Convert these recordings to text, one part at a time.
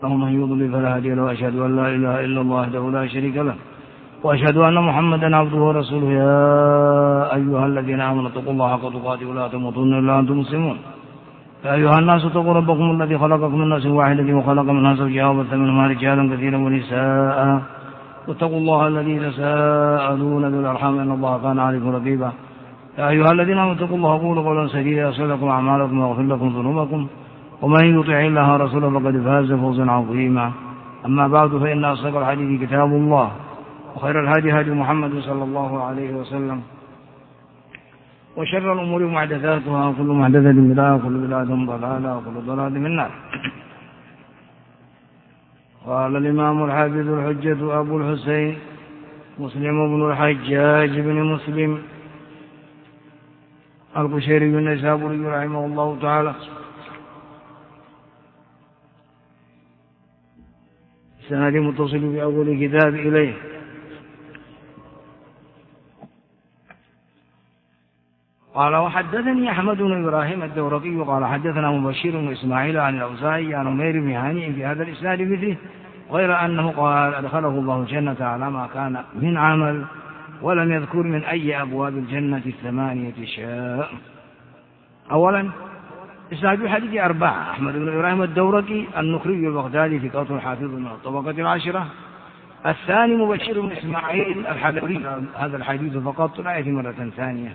من يضلل فلا هادي له، وأشهد أن لا إله إلا الله وحده لا شريك له، وأشهد أن محمدا عبده ورسوله. يا أيها الذين آمنوا اتقوا الله حق تقاته ولا تموتن إلا وأنتم مسلمون. يا أيها الناس اتقوا ربكم الذي خلقكم من نفس واحدة وخلق منها زوجها وبث منهما رجالا كثيرا ونساء، واتقوا الله الذي تساءلون به والأرحام إن الله كان عليكم رقيبا. يا أيها الذين آمنوا اتقوا الله وقولوا قولا سديدا يصلح لكم أعمالكم ويغفر لكم ذنوبكم، ومن يطع الله ورسوله فقد فاز فوزا عظيما. أما بعد، فإن أصدق الحديث كتاب الله، وخير الهدي هدي محمد صلى الله عليه وسلم، وشر الأمور محدثاتها، وكل محدثة بدعة، وكل بدعة ضلالة، وكل ضلالة في النار. قال الإمام الحافظ الحجة أبو الحسين مسلم بن الحجاج بن مسلم القشيري النيسابوري رحمه الله تعالى: سند متصل بأول كتاب إليه. قال: وحدثني أحمد بن إبراهيم الدورقي قال حدثنا مبشر بن إسماعيل عن الأوزاعي عن عمير بن هانئ في هذا الإسناد مثله، غير أنه قال: أدخله الله الجنة على ما كان من عمل، ولم يذكر من أي أبواب الجنة 8 شاء. أولا، إسناد الحديث 4: أحمد بن إبراهيم الدورقي النخري البغدادي ثقة حافظ من الطبقة العاشرة. الثاني مبشر بن إسماعيل الحلبي، هذا الحديث فقط لا يأتي مرة ثانية.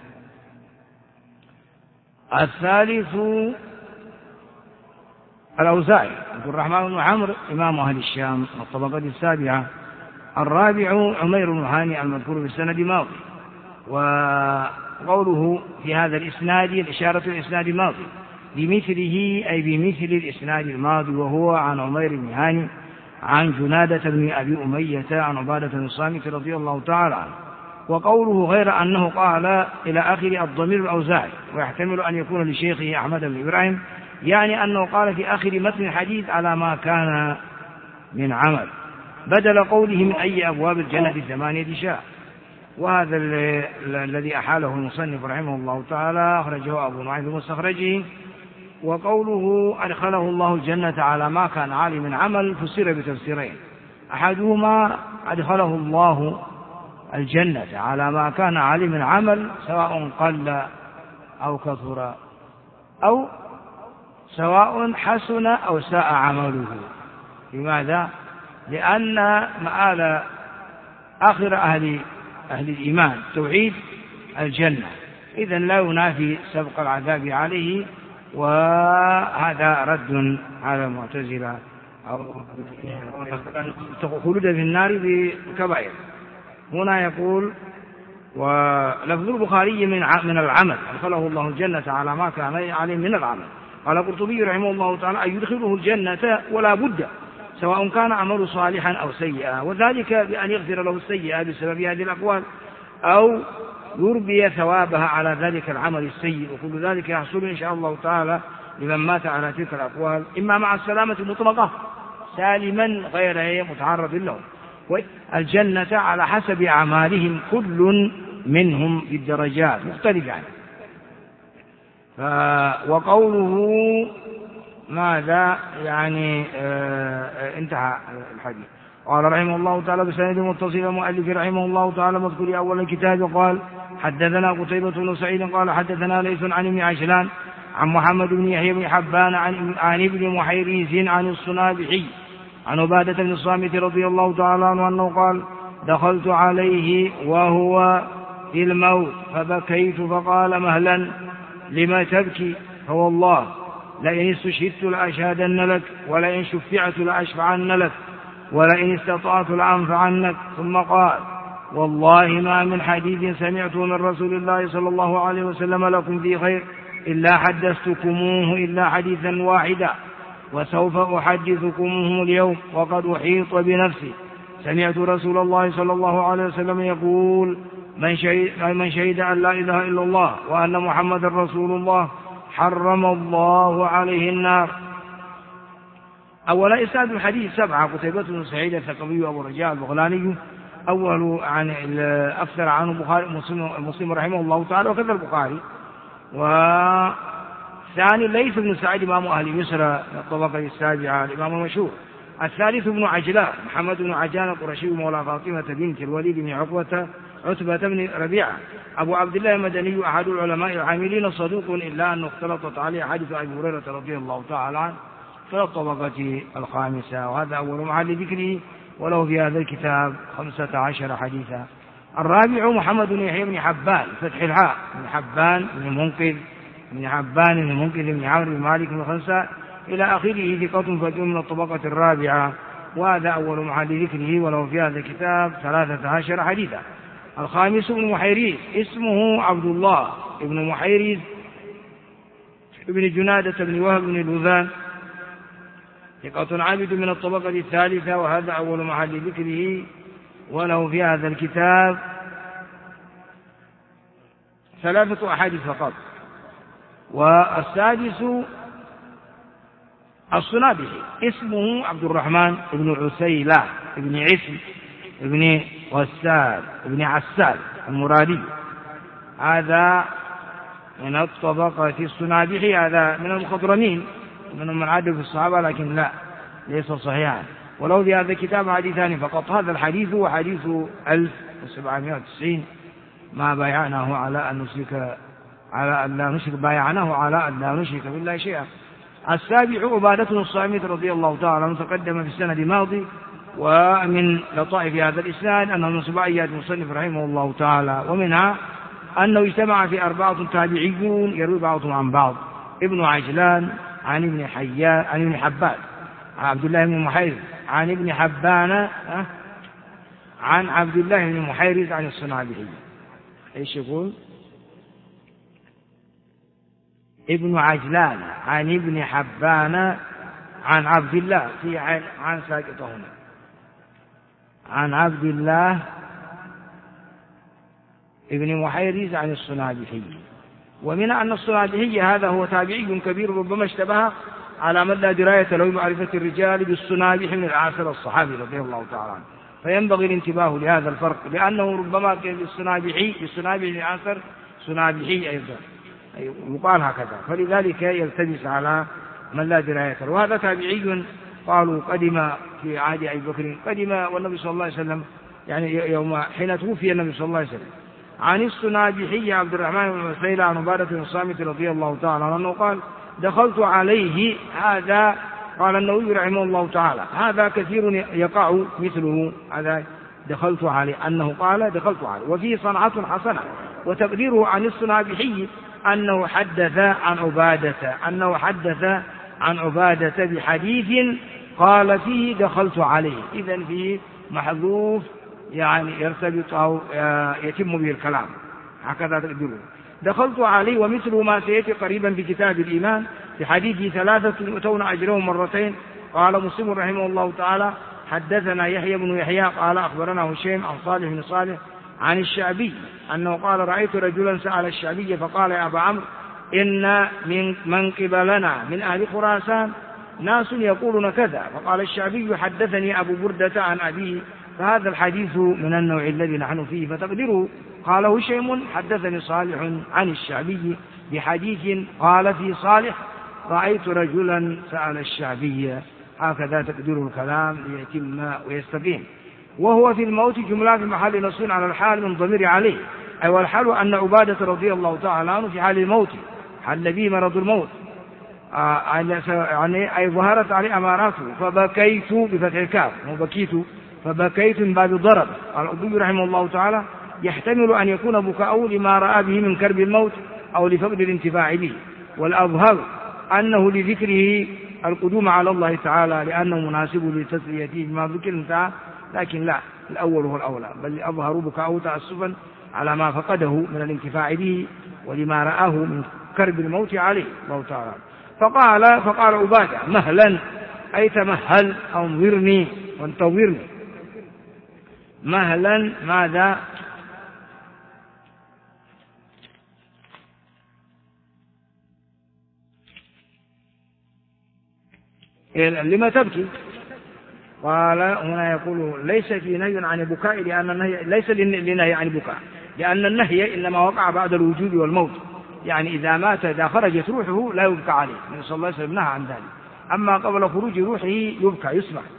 الثالث الأوزاعي عبد الرحمن بن عمرو إمام أهل الشام من الطبقة السابعة. الرابع عمير بن هانئ المذكور في السند ماضي، وقوله في هذا الإسناد الإشارة الإسناد ماضي بمثله، أي بمثل الإسناد الماضي، وهو عن عمير بن هانئ عن جنادة بن أبي أمية عن عبادة بن الصامت رضي الله تعالى عنه. وقوله غير أنه قال إلى آخر الضمير الأوزاعي، ويحتمل أن يكون لشيخه أحمد بن إبراهيم، يعني أنه قال في آخر متن الحديث على ما كان من عمل، بدل قوله من أي أبواب الجنة 8 شاء. وهذا الذي أحاله المصنف رحمه الله تعالى أخرجه أبو نعيم في مستخرجه. وقوله أدخله الله الجنة على ما كان عالي من عمل فسر بتفسيرين: أحدهما أدخله الله الجنة على ما كان عالي من عمل، سواء قل أو كثر، أو سواء حسن أو ساء عمله. لماذا؟ لأن مآل آخر أهل الإيمان توحيد الجنة، إذن لا ينافي سبق العذاب عليه، وهذا رد على المعتزلة أو خلود في النار بكبائر. هنا يقول: ولفظ البخاري من العمل، أدخله الله الجنة على ما كان عليه من العمل. قال القرطبي رحمه الله تعالى: أن يدخله الجنة ولا بد، سواء كان عمله صالحا أو سيئا، وذلك بأن يغفر له السيئة بسبب هذه الأقوال، أو يربي ثوابها على ذلك العمل السيء. وكل ذلك يحصل إن شاء الله تعالى لمن مات على تلك الأقوال، إما مع السلامة المطلقة سالما غير متعرض له، والجنة على حسب أعمالهم، كل منهم بالدرجات مختلفة. وقوله ماذا يعني انتهى الحديث. قال رحمه الله تعالى بسند متصل المؤلف رحمه الله تعالى مذكور أول الكتاب قال: حدثنا قتيبة بن سعيد قال حدثنا ليث عن ابن عجلان عن محمد بن يحيى بن حبان عن ابن محيريز عن الصنابحي عن عبادة بن الصامت رضي الله تعالى عنه أنه قال: دخلت عليه وهو في الموت فبكيت، فقال: مهلا، لما تبكي؟ فوالله لئن استشهدت لأشهدن لك، ولئن شفعت لأشفعن لك، ولئن استطعت لأنفعنك. ثم قال: والله ما من حديث سمعته من رسول الله صلى الله عليه وسلم لكم في خير إلا حدثتكموه إلا حديثا واحدا، وسوف أحدثكموه اليوم وقد أحيط بنفسي. سمعت رسول الله صلى الله عليه وسلم يقول: من شهد أن لا إله إلا الله وأن محمد رسول الله حرم الله عليه النار. أولا إسناد الحديث 7: قتيبة بن سعيد الثقفي أبو رجاء البغلاني، أول عن أكثر عنه مسلم رحمه الله تعالى وكذا البخاري. والثاني ليث بن سعيد إمام أهل مصر الطبقة السابعة الإمام المشهور، الثالث ابن عجلان محمد بن عجلان القرشي مولى فاطمة بنت الوليد بن عتبة بن ربيعة أبو عبد الله المدني أحد العلماء العاملين صدوق إلا أنه اختلطت عليه حديث أبي هريرة رضي الله تعالى عنه في الطبقة الخامسة، وهذا أول محل ذكره، وله في هذا الكتاب 15 حديثا. الرابع محمد بن يحيى بن حبان فتح الحاء بن حبان بن منقذ بن عمرو بن مالك بن خنساء إلى آخره، ثقة فقيه من الطبقة الرابعة، وهذا أول محل ذكره، وله في هذا الكتاب 13 حديثا. الخامس ابن محيريز اسمه عبد الله ابن محيريز ابن جنادة بن وهب بن لوذان، ثقة عابد من الطبقة الثالثة، وهذا أول محل ذكره، وله في هذا الكتاب 3 أحاديث فقط. والسادس الصنابحي اسمه عبد الرحمن بن عسيلة بن عسل بن غسال بن عسال المرادي، هذا من الطبقة الصنابحي، هذا من المخضرمين منهم من عدوا في الصحابة، لكن لا ليس صحيحا، ولو في هذا الكتاب حديثان فقط. هذا الحديث هو حديث 1790 ما بايعناه على أن لا نشرك بالله شيئا. السابع عبادة بن الصامت رضي الله تعالى عنه تقدم في السند الماضي، ومن لطائف هذا الإسناد أنه من سبعيات المصنف رحمه الله تعالى، ومنها أنه اجتمع في 4 تابعيون يروي بعضهم عن بعض: ابن عجلان عن ابن حبان عن عبد الله بن محيرز عن ابن حبان عن عبد الله بن محيرز عن الصنابحي. ايش يقول؟ ابن عجلان عن ابن حبان عن عبد الله، في عن ساقطة هنا، عن عبد الله ابن محيرز عن الصنابحي. ومن أن الصنابحي هذا هو تابعي كبير ربما اشتبه على من لا دراية له معرفة الرجال بالصنابح من العاشر الصحابي رضي الله تعالى عنه، فينبغي الانتباه لهذا الفرق، لأنه ربما كان بالصنابح العاشر صنابحي أيضا يقال هكذا، فلذلك يلتبس على من لا دراية له. وهذا تابعي قالوا قدم في عهد أبي بكر، قدم والنبي صلى الله عليه وسلم يعني يوم حين توفي النبي صلى الله عليه وسلم. عن الصنابحي عبد الرحمن بن عسيلة عن عبادة بن الصامت رضي الله تعالى عنه قال: دخلت عليه، هذا قال النووي رحمه الله تعالى هذا كثير يقع مثله، هذا دخلت عليه، أنه قال دخلت عليه، وفيه صنعة حسنة. وتقديره عن الصنابحي أنه حدث عن عبادة بحديث قال فيه دخلت عليه، إذن فيه محذوف يعني يرتبط أو يتم به الكلام، هكذا تقديره. دخلت عليه ومثله ما سيأتي قريبا في كتاب الإيمان في حديث 3 يؤتون أجرهم مرتين. قال مسلم رحمه الله تعالى: حدثنا يحيى بن يحيى قال أخبرنا هشيم عن صالح بن صالح عن الشعبي أنه قال: رأيت رجلا سأل الشعبي فقال: يا أبا عمرو، إن من قبلنا من أهل خراسان ناس يقولون كذا. فقال الشعبي: حدثني أبو بردة عن أبيه، فهذا الحديث من النوع الذي نحن فيه. فتقدره قال هشيم: حدثني صالح عن الشعبي بحديث قال في صالح: رأيت رجلا سأل الشعبي. هكذا تقدير الكلام ليتم ويستقيم. وهو في الموت جملة في محل نصب على الحال من ضمير عليه، أي والحال أن عبادة رضي الله تعالى عنه في حال الموت، حل به مرض الموت، يعني أي ظهرت عليه أماراته، فبكيت بفتح الكاف وبكيت، فبكيت من باب ضرب. الأبي رحمه الله تعالى يحتمل أن يكون بكاؤه لما رأى به من كرب الموت أو لفقد الانتفاع به، والأظهر أنه لذكره القدوم على الله تعالى لأنه مناسب لتسليته بما ذكر انتهى، لكن لا، الأول هو الأولى، بل أظهر بكاؤه تأسفا على ما فقده من الانتفاع به ولما رآه من كرب الموت عليه الله تعالى. فقال عبادة: مهلا، أي تمهل، أنظرني وانتظرني. مهلا ماذا؟ لما تبكي؟ قال هنا يقول: ليس في نهي عن البكاء، لأن النهي ليس لنهي عن البكاء، لأن النهي إنما وقع بعد الوجود والموت، يعني إذا مات إذا خرجت روحه لا يبكى عليه، النبي صلى الله عليه وسلم نهى عن ذلك. أما قبل خروج روحه يبكى، يسمع.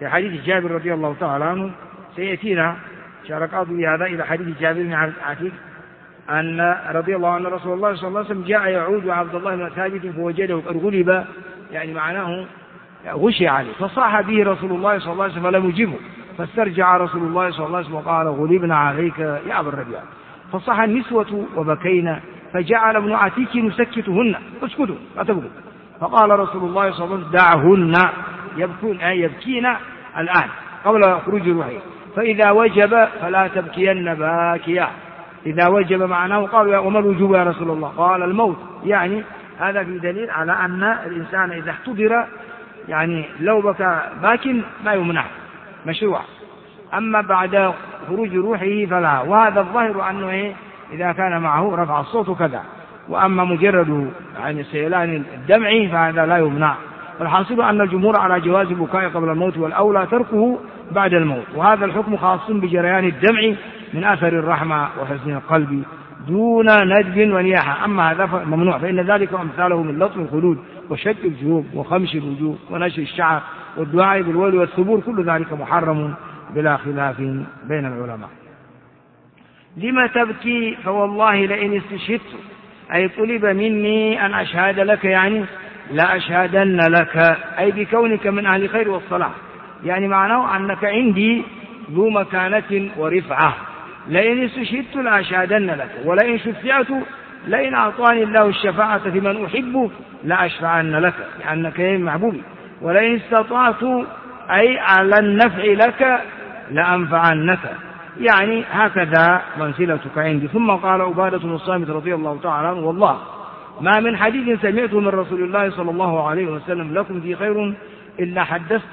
في حديث جابر رضي الله تعالى عنه سيأتينا شارك أضوي هذا إلى حديث جابر بن عتيق أن رضي الله عنه رسول الله صلى الله عليه وسلم جاء يعود عبد الله بن ثابت فوجده قد غلب، يعني معناه غشي عليه، فصاح به رسول الله صلى الله عليه وسلم فلم يجبه، فاسترجع رسول الله صلى الله عليه وسلم وقال غلبنا عليك يا أبا الربيع، فصاح النسوة وبكينا، فجعل ابن عتيك يسكتهن اسكتوا لا تبكوا، فقال رسول الله صلى الله عليه وسلم دعهن يبكين الآن قبل خروج روحه، فإذا وجب فلا تبكين باكيا. إذا وجب معناه قالوا وما الوجوب يا رسول الله؟ قال الموت، يعني هذا في دليل على أن الإنسان إذا احتضر يعني لو بكى باكٍ ما يمنع مشروع، أما بعد خروج روحه فلا، وهذا الظاهر أنه إذا كان معه رفع الصوت كذا، وأما مجرد يعني سيلان الدمع فهذا لا يمنع. والحاصل أن الجمهور على جواز البكاء قبل الموت والأولى تركه بعد الموت، وهذا الحكم خاص بجريان الدمع من أثر الرحمة وحزن القلب دون ندب ونياحة، أما هذا ممنوع، فإن ذلك أمثاله من لطم الخدود وشق الجيوب وخمش الوجوه ونشر الشعر والدعاء بالويل والثبور، كل ذلك محرم بلا خلاف بين العلماء. لما تبكي؟ فوالله لئن استشهدت أي طلب مني أن أشهد لك، يعني لا أشهدن لك، أي بكونك من أهل الخير والصلاح، يعني معناه أنك عندي ذو مكانة ورفعة، لئن استشهدت لأشهدن لك، ولئن شفعت لئن أعطاني الله الشفاعة في من أحبه لأشفعن لك لأنك محبوبي، ولئن استطعت أي على النفع لك لأنفعنك، يعني هكذا منزلتك عندي. ثم قال عبادة بن الصامت رضي الله تعالى عنه والله ما من حديث سمعته من رسول الله صلى الله عليه وسلم لكم في خير إلا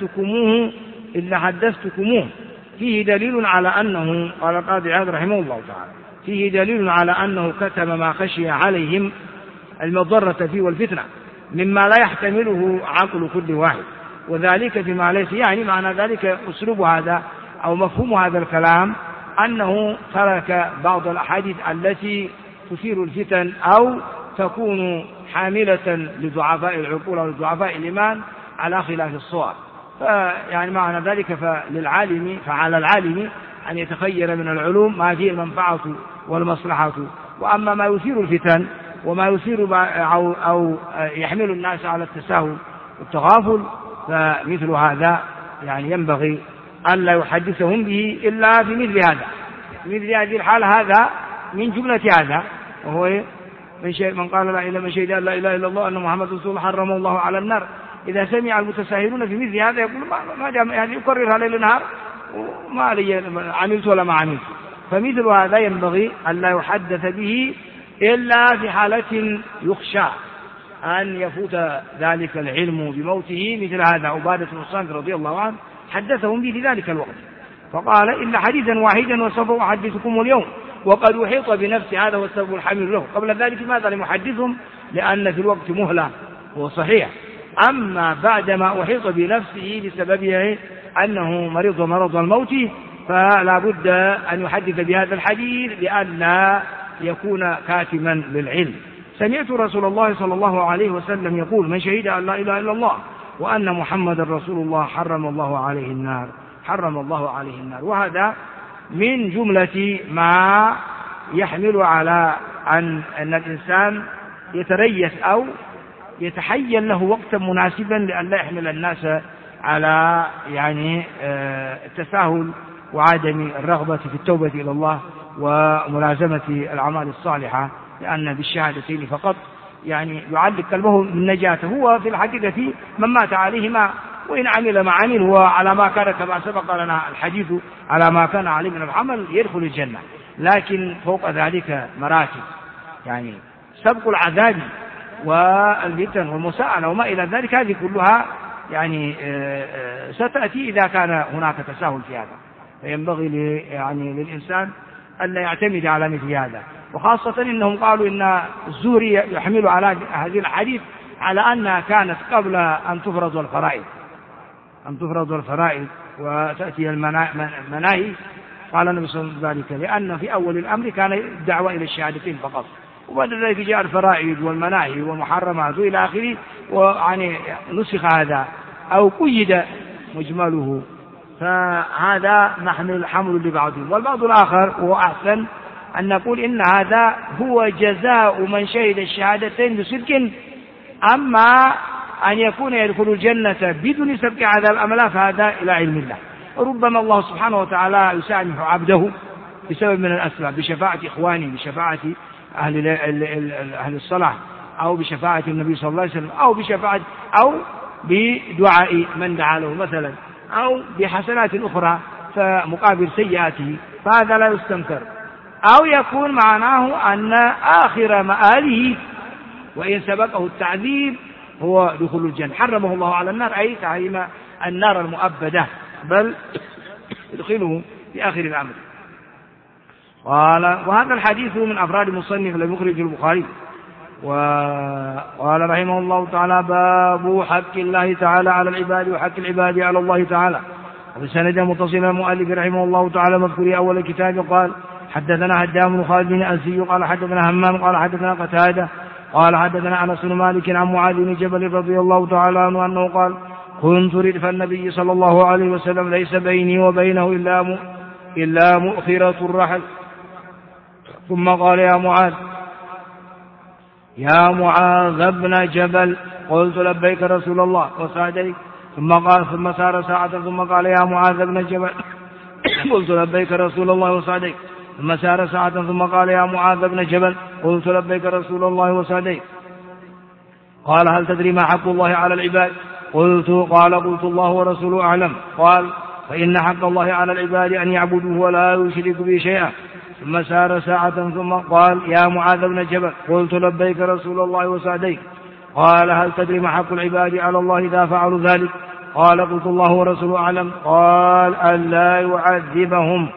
حدثتكموه، فيه دليل على أنه، قال القاضي عياض رحمه الله تعالى، فيه دليل على أنه كتم ما خشي عليهم المضرة فيه والفتنة مما لا يحتمله عقل كل واحد، وذلك فيما ليس، يعني معنى ذلك أسلوب هذا أو مفهوم هذا الكلام أنه ترك بعض الأحاديث التي تثير الفتن أو تكون حاملة لضعفاء العقول أو لضعفاء الإيمان على خلاف الصواب، فيعني معنى ذلك فعلى العالم أن يتخير من العلوم ما فيه المنفعة والمصلحة، وأما ما يثير الفتن وما يثير أو يحمل الناس على التساهل والتغافل فمثل هذا يعني ينبغي ألا يحدثهم به إلا في مثل هذه الحالة. هذا من جملة هذا، وهو من قال لا إله من شهد لا إله إلا الله أن محمد رسول الله حرمه الله على النار. إذا سمع المتساهلون في مثل هذا يقول ما دام يعني يكررها ليل نهار وما علي عملت ولا ما عملت، فمثل هذا ينبغي ألا يحدث به إلا في حالة يخشى أن يفوت ذلك العلم بموته، مثل هذا عبادة بن الصامت رضي الله عنه حدثهم به في ذلك الوقت، فقال إلا حديثا واحدا وسوف أحدثكم اليوم وقد أحيط بنفسي، هذا هو السبب الحامل له. قبل ذلك ماذا لم يحدثهم؟ لأن في الوقت مهلة، هو صحيح، أما بعدما أحيط بنفسه بسببه أنه مريض مرض الموت فلا بد أن يحدث بهذا الحديث لئلا يكون كاتما للعلم. سمعت رسول الله صلى الله عليه وسلم يقول من شهد أن لا إله إلا الله وأن محمد رسول الله حرم الله عليه النار. وهذا من جملة ما يحمل على أن الإنسان يتريث أو يتحين له وقتا مناسبا لأن لا يحمل الناس على يعني التساهل وعدم الرغبة في التوبة إلى الله وملازمة الأعمال الصالحة، لأن بالشهادتين فقط يعني يعلق قلبه بالنجاة. هو في الحقيقة من مات عليه ما وإن عمل ما عمل هو على ما كان، كما سبق لنا الحديث على ما كان عليه من العمل يدخل الجنة، لكن فوق ذلك مراتب، يعني سبق العذاب والفتن والمساءلة وما إلى ذلك، هذه كلها يعني ستأتي إذا كان هناك تساهل في هذا، فينبغي يعني للإنسان أن لا يعتمد على مثل هذا. وخاصة إنهم قالوا إن الزهري يحمل على هذه الحديث على أنها كانت قبل أن تفرض الفرائض وتأتي المناهي. قال النبي صلى الله عليه وسلم ذلك لأن في أول الأمر كان الدعوة إلى الشهادتين فقط، وبعد ذلك جاء الفرائض والمناهي والمحرمات إلى آخره، ويعني نسخ هذا أو قيد مجمله فهذا نحمل الحمل لبعضهم. والبعض الآخر وهو أحسن أن نقول إن هذا هو جزاء من شهد الشهادتين بصدق، أما أن يكون يدخل الجنة بدون سبق عذاب أملا فهذا إلى علم الله. ربما الله سبحانه وتعالى يسامح عبده بسبب من الأسباب، بشفاعة إخوانه، بشفاعة أهل الصلاح، أو بشفاعة النبي صلى الله عليه وسلم، أو بدعاء من دعا له مثلا، أو بحسنات أخرى فمقابل سيئاته، فهذا لا يستنكر. أو يكون معناه أن آخر مآله وإن سبقه التعذيب هو دخول الجنة، حرمه الله على النار، أي تعليم النار المؤبدة، بل يدخله في آخر الأمر. وهذا الحديث من أفراد المصنف لم يخرج البخاري. وقال رحمه الله تعالى: باب حق الله تعالى على العباد وحق العباد على الله تعالى. وبسند متصل المؤلف رحمه الله تعالى مذكور أول الكتاب قال: حدثنا هدام بن خالد بن أزي قال حدثنا همام قال حدثنا قتادة قال حدثنا أنس بن مالك عن معاذ بن جبل رضي الله تعالى عنه أنه قال: كنت ردف النبي صلى الله عليه وسلم ليس بيني وبينه إلا مؤخرة الرحل، ثم قال: يا معاذ بن جبل، قلت: لبيك رسول الله وسعديك. ثم سار ساعة ثم قال: يا معاذ بن جبل، قلت: لبيك رسول الله وسعديك. ثم سار ساعة ثم قال: يا معاذ بن جبل، قلت: لبيك رسول الله وسعديك. قال: هل تدري ما حق الله على العباد؟ قلت الله ورسوله أعلم. قال: فإن حق الله على العباد أن يعبدوه ولا يشركوا به شيئا. ثم سار ساعة ثم قال: يا معاذ بن جبل، قلت: لبيك رسول الله وسعديك. قال: هل تدري ما حق العباد على الله إذا فعلوا ذلك؟ قال: قلت الله ورسوله أعلم. قال: ألا يعذبهم.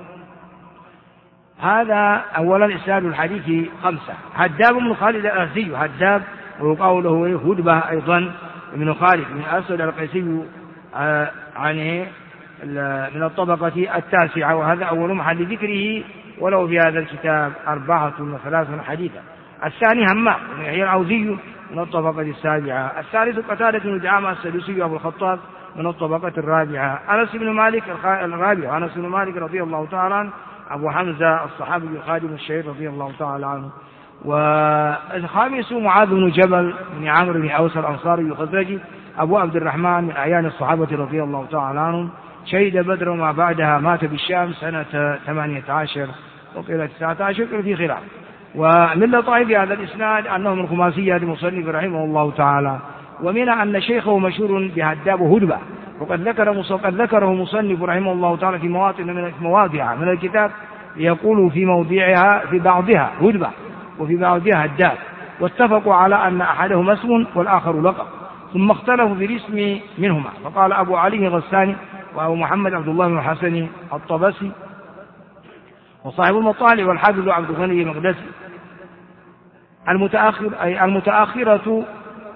هذا أولا إسناد الحديث 5. هداب بن خالد الأزدي، هداب وقوله هدبة أيضا ابن خالد من أسود القيسي عنه من الطبقة 9، وهذا أول محل ذكره، ولو في هذا الكتاب 34 حديثا. الثاني همام بن يحيى العوزي من الطبقة 7. الثالث قتادة بن دعامة السدوسي أبو الخطاب من الطبقة 4. أنس بن مالك الرابع، أنس بن مالك رضي الله تعالى عنه أبو حمزة الصحابي الخادم الشهير رضي الله تعالى عنه. والخامس معاذ بن جبل بن عمرو بن أوس الأنصاري الخزرجي أبو عبد الرحمن من أعيان الصحابة رضي الله تعالى عنهم، شهد بدر وما بعدها، مات بالشام سنة 18 وقيل 19 في خلاف. ومن لطائف هذا الإسناد أنه من خماسية المصنف رحمه الله تعالى، ومنها أن شيخه مشهور بهداب هدبة، وقد ذكره مصنف رحمه الله تعالى في مواضع من الكتاب، يقول في بعضها هدبة وفي بعضها هداب، واتفقوا على أن أحدهما اسم والآخر لقب، ثم اختلفوا في الاسم منهما، فقال أبو علي الغساني وأبو محمد عبد الله بن الحسن الطبسي وصاحب المطالع والحافظ عبد الغني المقدسي. المتأخرة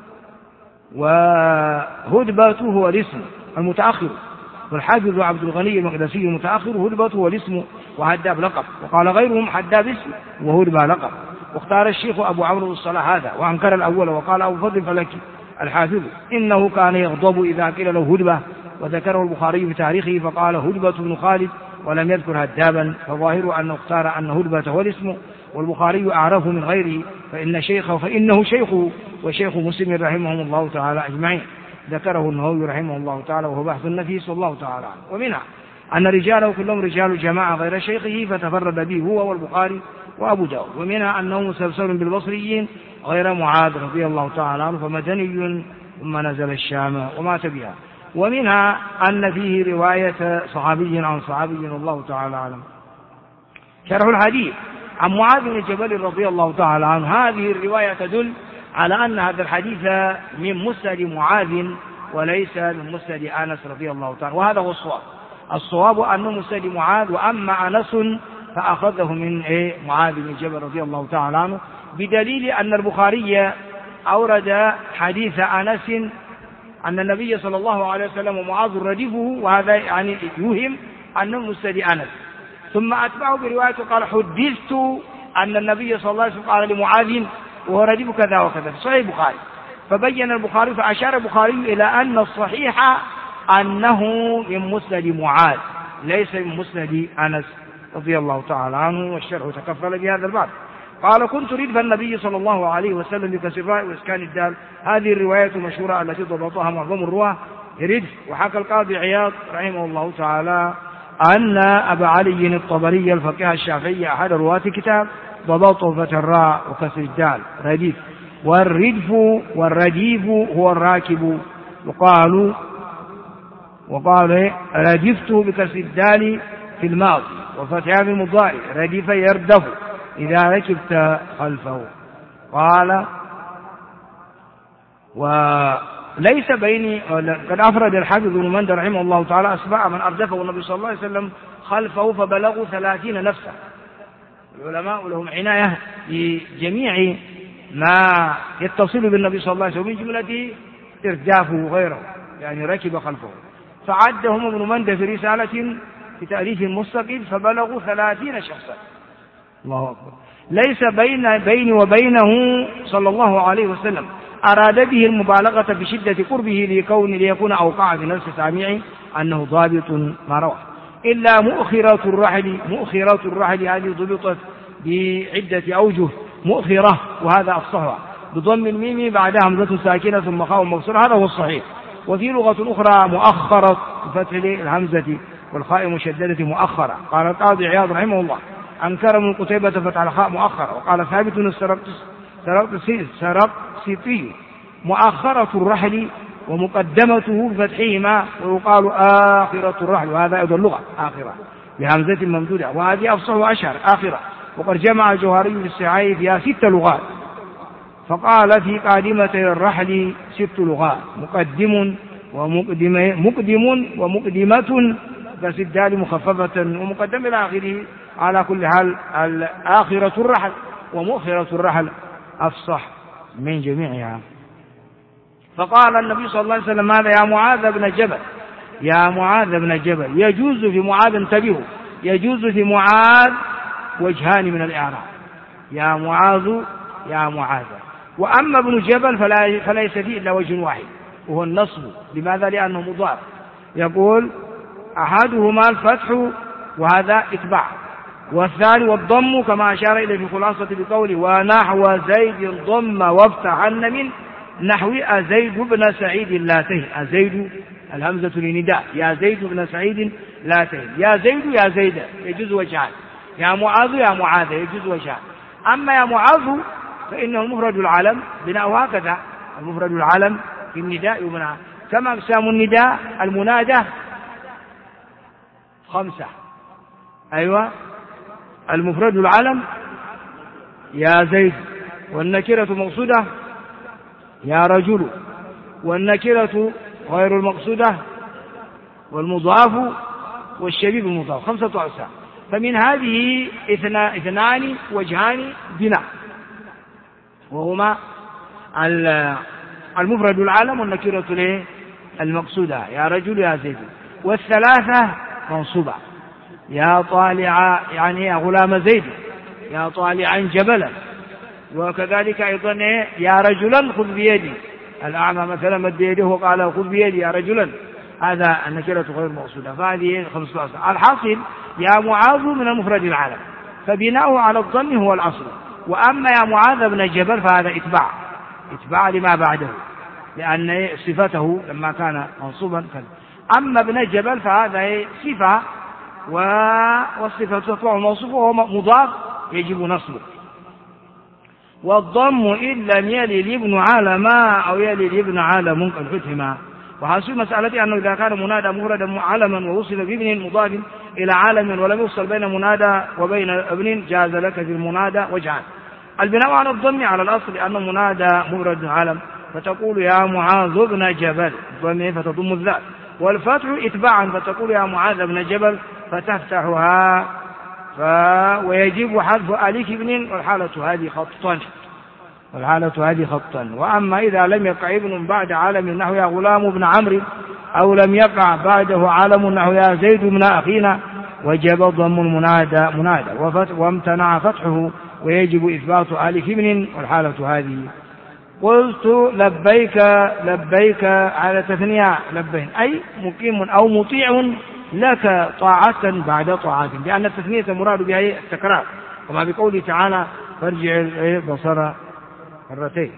وهدبة هو الاسم المتأخر، والحافظ عبد الغني المقدسي المتأخر، هدبة هو الاسم وهداب لقب. وقال غيرهم هداب اسم وهدبة لقب. واختار الشيخ أبو عمرو الصلاح هذا وأنكر الأول. وقال أبو فضل فلكي الحافظ إنه كان يغضب إذا قيل له هدبة، وذكره البخاري في تاريخه فقال هدبة بن خالد ولم يذكر هدابا، فظاهر أنه اختار أن هدبة هو الاسم، والبخاري أعرف من غيره فإنه شيخه وشيخ مسلم رحمهم الله تعالى أجمعين. ذكره النووي رحمه الله تعالى وهو بحث النفيس والله تعالى عنه. ومنها أن رجاله كلهم رجال جماعة غير شيخه فتفرد به هو والبخاري وأبو داود. ومنها أنه مسلسل بالبصريين غير معاذ رضي الله تعالى عنه، فمدني ثم نزل الشام ومات بها. ومنها أن فيه رواية صحابي عن صحابي والله تعالى أعلم. شرح الحديث عن معاذ بن جبل رضي الله تعالى عنه، هذه الرواية تدل على أن هذا الحديث من مسند معاذ وليس من مسند أنس رضي الله تعالى، وهذا هو الصواب أنه مسند معاذ، وأما أنس فأخذه من معاذ بن جبل رضي الله تعالى عنه، بدليل أن البخاري أورد حديث أنس أن النبي صلى الله عليه وسلم ومعاذ ردفه، وهذا يعني يوهم أنه مسند أنس، ثم أتبعه برواية قال حدثت أن النبي صلى الله عليه وسلم قال لمعاذ وهو ردف كذا وكذا في صحيح البخاري. فبين البخاري فأشار البخاري إلى أن الصحيح أنه من مسند معاذ ليس من مسند أنس رضي الله تعالى عنه، والشرح تكفل بهذا الباب. قال: كنت ردف النبي صلى الله عليه وسلم بكسر الراء وإسكان الدال. هذه الرواية المشهورة التي ضبطها معظم الرواة ردف. وحكى القاضي عياض رحمه الله تعالى أن أبا علي الطبري الفقيه الشافعي أحد رواة كتاب ضبطه فتح الراء وكسر الدال رديف. والردف والرديف هو الراكب. وقال ردفته بكسر الدال في الماضي وفتحها في المضارع ردف يردف إذا ركبت خلفه. قال: وليس بيني، قد أفرد الحافظ بن مندى رحمه الله تعالى أسباع من أردفه النبي صلى الله عليه وسلم خلفه فبلغوا 30 نفسا. العلماء لهم عناية بجميع ما يتصل بالنبي صلى الله عليه وسلم من جملة إردافه غيره، يعني ركب خلفه، فعدهم ابن مندى في رسالة في تأليف مستقل فبلغوا 30 شخصا. الله أكبر. ليس بيني وبينه صلى الله عليه وسلم أراد به المبالغة بشدة قربه ليكون أوقع في نفس سامعي أنه ضابط ما روى، إلا مؤخرة الرحل هذه ضبطت بعدة أوجه. مؤخرة وهذا أفصحها بضم الميم بعدها همزة ساكنة ثم خاء مكسورة، هذا هو الصحيح. وفي لغة أخرى مؤخرة بفتح الهمزة والخاء مشددة مؤخرة. قال القاضي عياض رحمه الله: أنكر من قتيبة فتح الخاء مؤخرة. وقال ثابت السرقسطي: مؤخرة الرحل ومقدمته بفتحهما، ويقال آخرة الرحل، وهذا أيضا اللغة آخرة بهمزة ممدودة، وهذه أفصح وأشهر آخرة. وقد جمع الجوهري في الصحيح فيها 6 لغات، فقال في قادمتي الرحل 6 لغات: مقدم ومقدمة بس الدال مخففة ومقدم إلى آخره. على كل حال آخرة الرحل ومؤخرة الرحل أفصح من جميعها. فقال النبي صلى الله عليه وسلم: ماذا يا معاذ بن جبل؟ يجوز في معاذ، انتبهوا، يجوز في معاذ وجهان من الإعراب: يا معاذ. وأما ابن جبل فليس فيه إلا وجه واحد وهو النصب. لماذا؟ لأنه مضاف. يقول: أحدهما الفتح وهذا إتباع، والثاني والضم كما أشار إليه في خلاصة بقوله: ونحو زيد ضم وافتحن من نحو أزيد بن سعيد لا تهن. أزيد الهمزة لنداء، يا زيد بن سعيد لا تهن. يا زيد يجوز وجهان، يا معاذ يجوز وجهان. أما يا معاذ فإنه المفرد العلم بناء هكذا، المفرد العلم في النداء يبنى كما أقسام النداء المنادى 5. أيوة، المفرد العلم يا زيد، والنكرة مقصودة يا رجل، والنكرة غير المقصودة والمضاف والشبيه المضاف، 5 أقسام. فمن هذه 2 وجهان بناء، وهما المفرد العلم والنكرة المقصودة يا رجل يا زيد، والثلاثة منصوبة: يا طالع يعني يا غلام زيد، يا طالعا جبلا. وكذلك أيضا يا رجلا خذ بيدي، الأعمى مثلا مد يده وقال خذ بيدي يا رجلا، هذا النكرة غير مقصودة. فهذه 5 أقسام. الحاصل يا معاذ من المفرد العلم، فبناؤه على الضم هو الأصل. وأما يا معاذ بن جبل فهذا إتباع لما بعده، لأن صفته لما كان منصوبا كان. أما ابن جبل فهذا صفة، والصفة تطلع الموصوف وهو مضاف يجب نصبه. والضم إن لم يلي الابن علما أو يلي الابن علم قد فتهما. وحاصل مسألة أنه إذا كان منادى مفردا علما ووصل بابن مضاف إلى عالم ولم يوصل بين منادى وبين ابن جاز لك في المنادى وجهان: البناء على الضم على الأصل لأنه منادى مفرد علم، فتقول يا معاذ بن جبل الضم فتضم الذات، والفتح إتباعا فتقول يا معاذ بن جبل فتفتحها. ويجب حذف ألف ابن والحالة هذه خطا. وأما إذا لم يقع ابن بعد علم نحو يا غلام بن عمرو، أو لم يقع بعده علم نحو يا زيد بن أخينا، وجب ضم المنادى وامتنع فتحه، ويجب إثبات ألف ابن والحالة هذه قلت لبيك لبيك على تثنية لبين أي مقيم أو مطيع لك طاعة بعد طاعة، لأن التثنية مراد بها التكرار، وما بقوله تعالى فارجع البصر مرتين.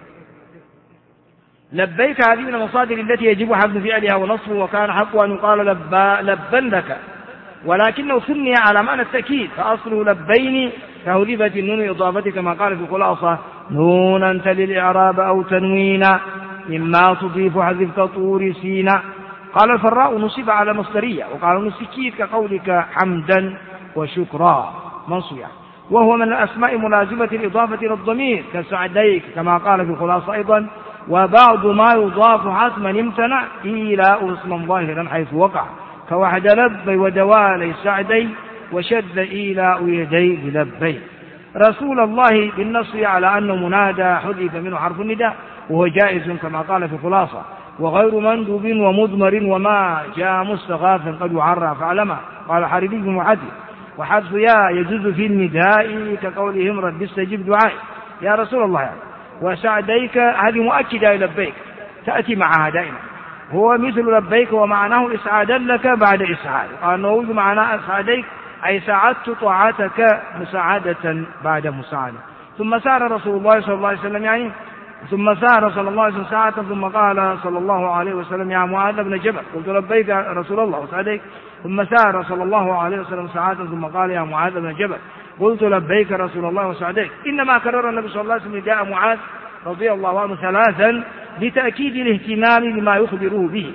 لبيك هذه من المصادر التي يجب حذف فعلها ونصبه، وكان حقه أن يقال لبا لك، ولكنه ثني على معنى التأكيد، فأصله لبين كهذبت النون إضافة كما قال في الخلاصة نونا تلي الإعراب أو تنوينا مما تضيف حذف كطور سينا. قال الفراء نصب على مصدرية، وقال نسكيت كقولك حمدا وشكرا منصوبا، وهو من الأسماء ملازمة الإضافة إلى الضمير كسعديك كما قال في الخلاصة أيضا. وبعض ما يضاف حتما امتنع إيلاء اسما ظاهرا حيث وقع كوحد لبي ودوالي سعدي وشد إيلاء يدي بلبي. رسول الله بالنص على أنه منادى حذف منه حرف النداء وهو جائز كما قال في الخلاصة، وغير مندوب ومضمر وما جاء مستغاثا قد يعرى فعلما قال حربي محدث. وحذف يا يجوز في النداء كقولهم رب استجب دعائي يا رسول الله يعني. وسعديك هذه مؤكدة لبيك تأتي معها دائما، هو مثل لبيك ومعناه إسعادا لك بعد إسعاد، قال نوذ معناه إسعاديك أي ساعدت طاعتك مساعدة بعد مساعدة. ثم سار رسول الله صلى الله عليه وسلم يعني ثم سار صلى الله عليه وسلم ساعة ثم قال صلى الله عليه وسلم يا معاذ بن جبل قلت لبيك يا رسول الله وسعديك. ثم سار صلى الله عليه وسلم ساعة ثم قال يا معاذ بن جبل قلت لبيك رسول الله وسعديك. إنما كرر النبي صلى الله عليه وسلم جاء معاذ رضي الله عنه ثلاثا لتأكيد الاهتمام بما يخبره به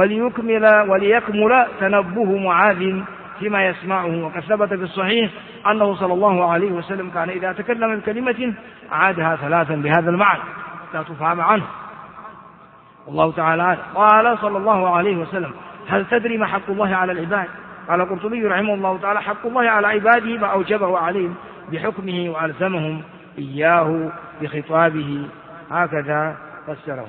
وليكمل تنبه معاذ فيما يسمعه. وقد ثبت في الصحيح أنه صلى الله عليه وسلم كان إذا تكلم بكلمة عادها ثلاثا بهذا المعنى لا تفهم عنه والله تعالى عنه. قال صلى الله عليه وسلم هل تدري ما حق الله على العباد؟ قال القرطبي رحمه الله تعالى حق الله على عباده ما أوجبه عليهم بحكمه وألزمهم إياه بخطابه، هكذا فسره.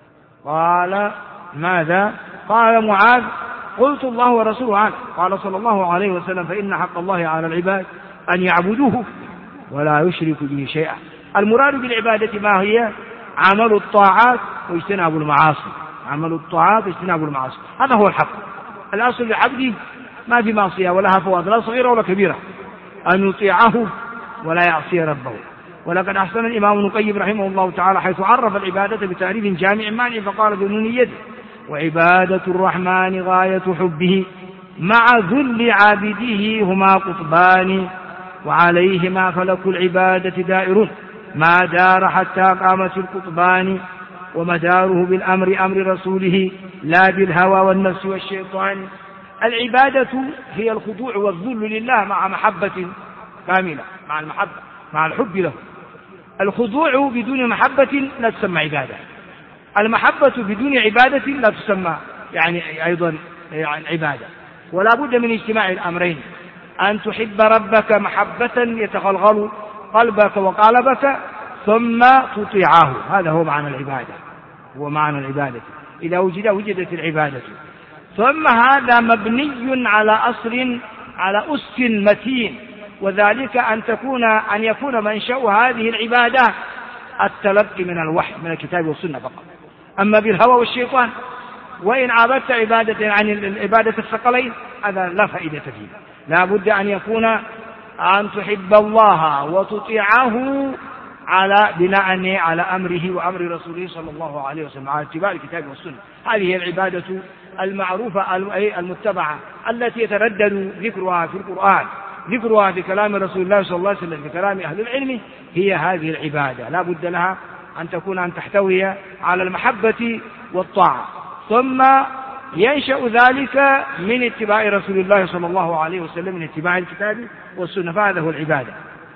قال ماذا؟ قال معاذ قلت الله ورسوله عنه. قال صلى الله عليه وسلم فإن حق الله على العباد أن يعبدوه ولا يشرك به شيئا. المراد بالعبادة ما هي؟ عمل الطاعات واجتناب المعاصي، عمل الطاعات واجتناب المعاصي، هذا هو الحق. الأصل لعبدي ما في معصية ولا هفوات لا صغيرة ولا كبيرة، أن يطيعه ولا يعصي ربه. ولقد أحسن الإمام ابن القيم رحمه الله تعالى حيث عرف العبادة بتعريف جامع مانع فقال بنونيته وعبادة الرحمن غاية حبه مع ذل عابده هما قطبان وعليهما فلك العبادة دائر ما دار حتى قامت القطبان ومداره بالأمر أمر رسوله لا بالهوى والنفس والشيطان. العبادة هي الخضوع والذل لله مع محبة كاملة، مع المحبة مع الحب له. الخضوع بدون محبة لا تسمى عبادة، المحبة بدون عبادة لا تسمى يعني أيضا يعني عبادة. ولا بد من اجتماع الأمرين، أن تحب ربك محبة يتغلغل قلبك وقالبك ثم تطيعه، هذا هو معنى العبادة، هو معنى العبادة. إذا وجدت العبادة. ثم هذا مبني على أصل على أس متين، وذلك أن يكون منشأ هذه العبادة التلقي من الوحي من الكتاب والسنة فقط. أما بالهوى والشيطان وإن عبدت عبادة عن العبادة الثقلين هذا لا فائدة فيه. لا بد أن يكون أن تحب الله وتطيعه على بناء على أمره وأمر رسوله صلى الله عليه وسلم على اتباع الكتاب والسنة. هذه هي العبادة المعروفة المتبعة التي يتردد ذكرها في القرآن، ذكرها في كلام رسول الله صلى الله عليه وسلم في كلام أهل العلم، هي هذه العبادة. لا بد لها أن تحتوي على المحبة والطاعة، ثم ينشأ ذلك من اتباع رسول الله صلى الله عليه وسلم، من اتباع الكتاب والسنة، فهذا هو العبادة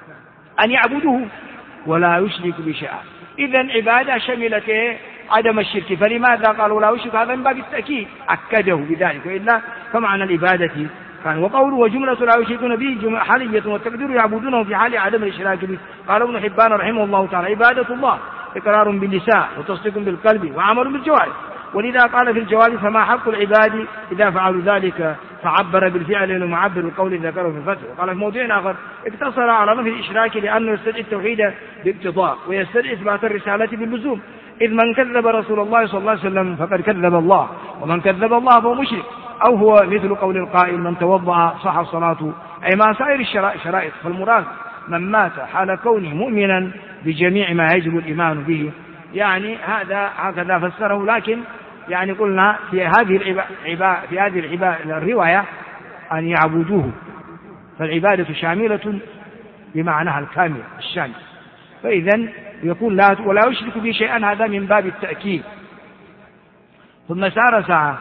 أن يعبدوه ولا يشرك بشيئا. إذن عبادة شملت عدم الشرك، فلماذا قالوا لا يشرك؟ هذا من باب التأكيد أكده بذلك، وإلا فمعنى العبادة كان. وقوله وجملة لا يشركون به حالية والتقدير يعبدونه في حال عدم الإشراك به. قال ابن حبان رحمه الله تعالى عبادة الله إقرار باللسان وتصديق بالقلب وعمل بالجوارح، ولذا قال في الجواب فما حق العباد إذا فعلوا ذلك، فعبر بالفعل المعبر القول ذكره في الفتح. وقال في موضوع آخر اقتصر على نفي الإشراك لأنه يستدعي التوحيد باقتضاء ويستدعي إثبات الرسالة باللزوم، إذ من كذب رسول الله صلى الله عليه وسلم فقد كذب الله، ومن كذب الله فهو مشرك. أو هو مثل قول القائل من توضأ صح صلاته، أي مع سائر الشرائط. فالمراد من مات حال كونه مؤمنا بجميع ما يجب الإيمان به، يعني هكذا فسره. لكن يعني قلنا في هذه الرواية أن يعبدوه، فالعبادة شاملة بمعناها الكامل الشامل، فإذا يكون ولا يشرك به شيئا، هذا من باب التأكيد. ثم سار ساعة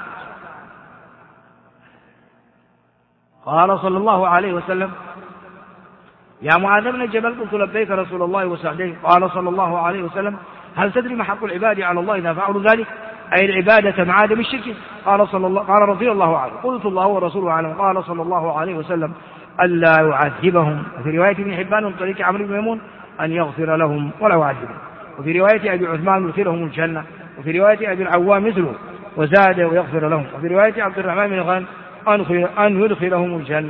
قال صلى الله عليه وسلم يا معاذ بن جبل قلت لبيك رسول الله وسعديه. قال صلى الله عليه وسلم هل تدري ما حق العباد على الله إذا فعلوا ذلك، أي العبادة مع عدم الشرك؟ قال رضي الله عنه قلت الله ورسوله أعلم. قال صلى الله عليه وسلم ألا يعذبهم. وفي رواية ابن حبان من طريق عمرو بن ميمون أن يغفر لهم ولا يعذبهم. وفي رواية أبي عثمان يدخلهم الجنة. وفي رواية أبي العوام مثله وزاد ويغفر لهم. وفي رواية عبد الرحمن بن غانم أن يدخلهم الجنة.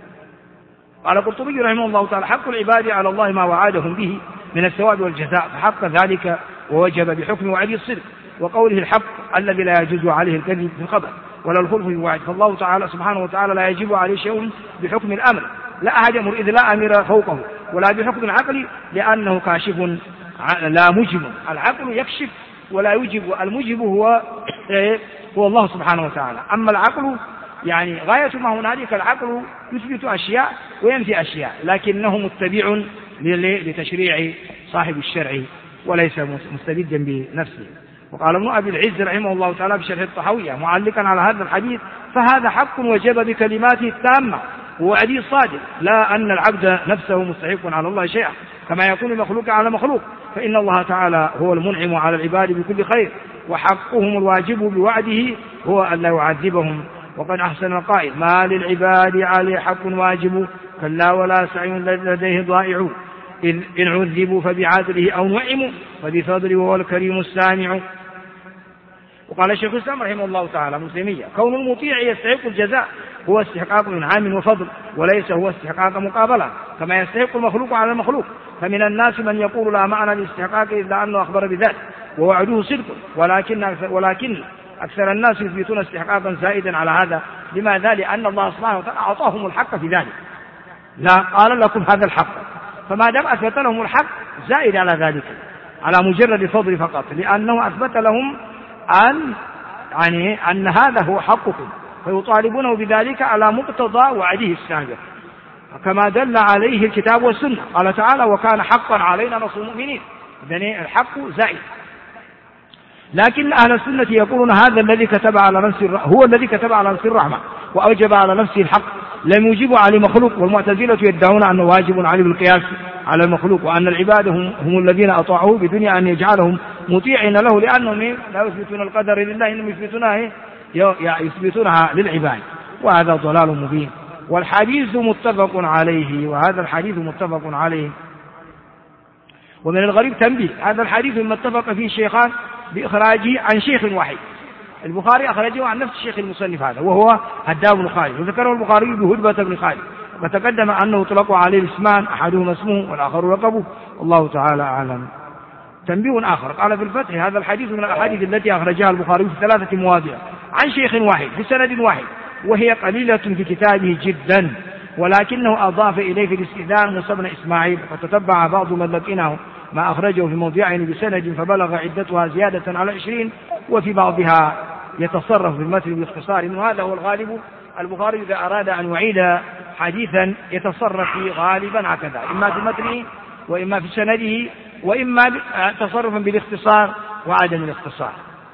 قال القرطبي رحمه الله تعالى حق العباد على الله ما وعدهم به من الثواب والجزاء، فحق ذلك ووجب بحكم وعد الصدق، وقوله الحق الذي لا يجوز عليه الكذب في الخبر ولا الخلف في الوعد. فالله تعالى سبحانه وتعالى لا يجب عليه شيء بحكم الأمر، لا أحد يأمر إذ لا أمر فوقه، ولا بحكم العقل لأنه كاشف لا مجب. العقل يكشف ولا يجب، المجب هو الله سبحانه وتعالى. أما العقل يعني غاية ما هنالك، العقل يثبت أشياء وينفي أشياء، لكنه متبع لتشريع صاحب الشرع وليس مستبدا بنفسه. وقال ابن أبي العز رحمه الله تعالى في شرح الطحاوية معلقا على هذا الحديث فهذا حق وجب بكلماته التامة ووعده الصادق، لا أن العبد نفسه مستحق على الله شيئا كما يكون المخلوق على مخلوق، فإن الله تعالى هو المنعم على العباد بكل خير، وحقهم الواجب بوعده هو أن لا يعذبهم. وقد أحسن القائل ما للعباد عليه حق واجب كلا ولا سعي لديه ضائع، إن عذبوا فبعدله أو نعموا فبفضله وهو الكريم السامع. وقال الشيخ الإسلام رحمه الله تعالى مسلمية كون المطيع يستحق الجزاء هو استحقاق إنعام وفضل، وليس هو استحقاق مقابلة كما يستحق المخلوق على المخلوق. فمن الناس من يقول لا معنى لاستحقاق إلا أنه أخبر بذلك ووعده صدق، ولكن أكثر الناس يثبتون استحقاقا زائدا على هذا. لماذا؟ لأن الله سبحانه وتعالى أعطاهم الحق في ذلك، لا قال لكم هذا الحق، فما دام أثبت لهم الحق زائد على ذلك على مجرد الفضل فقط، لأنه أثبت لهم أن هذا هو حقكم، فيطالبونه بذلك على مقتضى وعده السابق كما دل عليه الكتاب والسنة. قال تعالى وكان حقا علينا نصر المؤمنين، إذن الحق زائد. لكن أهل السنة يقولون هذا الذي كتب على نفسه هو الذي كتب على نفسه الرحمة وأوجب على نفسه الحق، لم يجب على مخلوق. والمعتزلة يدعون أنه واجب عليه بالقياس على المخلوق، وأن العباد هم الذين أطاعوه بدنيا أن يجعلهم مطيعين له، لأنهم لا يثبتون القدر لله، إنهم يثبتونها للعباد، وهذا ضلال مبين. والحديث متفق عليه، وهذا الحديث متفق عليه. ومن الغريب تنبيه هذا الحديث مما اتفق فيه الشيخان بإخراجه عن شيخ واحد، البخاري أخرجه عن نفس الشيخ المصنف هذا وهو هداب بن خالد، وذكره البخاري بهدبة بن خالد، وتقدم أنه اطلق عليه الاسمان أحدهما اسمه والآخر لقبه، والله تعالى أعلم. تنبيه آخر قال في الفتح هذا الحديث من الأحاديث التي أخرجها البخاري في 3 مواضع عن شيخ واحد بسند واحد، وهي قليلة في كتابه جدا، ولكنه أضاف إليه في الاستئذان موسى بن إسماعيل، وتتبع بعض من لقيناه ما أخرجه في موضعين بسند فبلغ عدتها زيادة على 20، وفي بعضها يتصرف في المتن باختصار. وهذا هو الغالب، البخاري إذا أراد أن يعيد حديثا يتصرف فيه غالبا هكذا، إما في متنه وإما في سنده، وإما تصرفا بالاختصار وعدم الاختصار.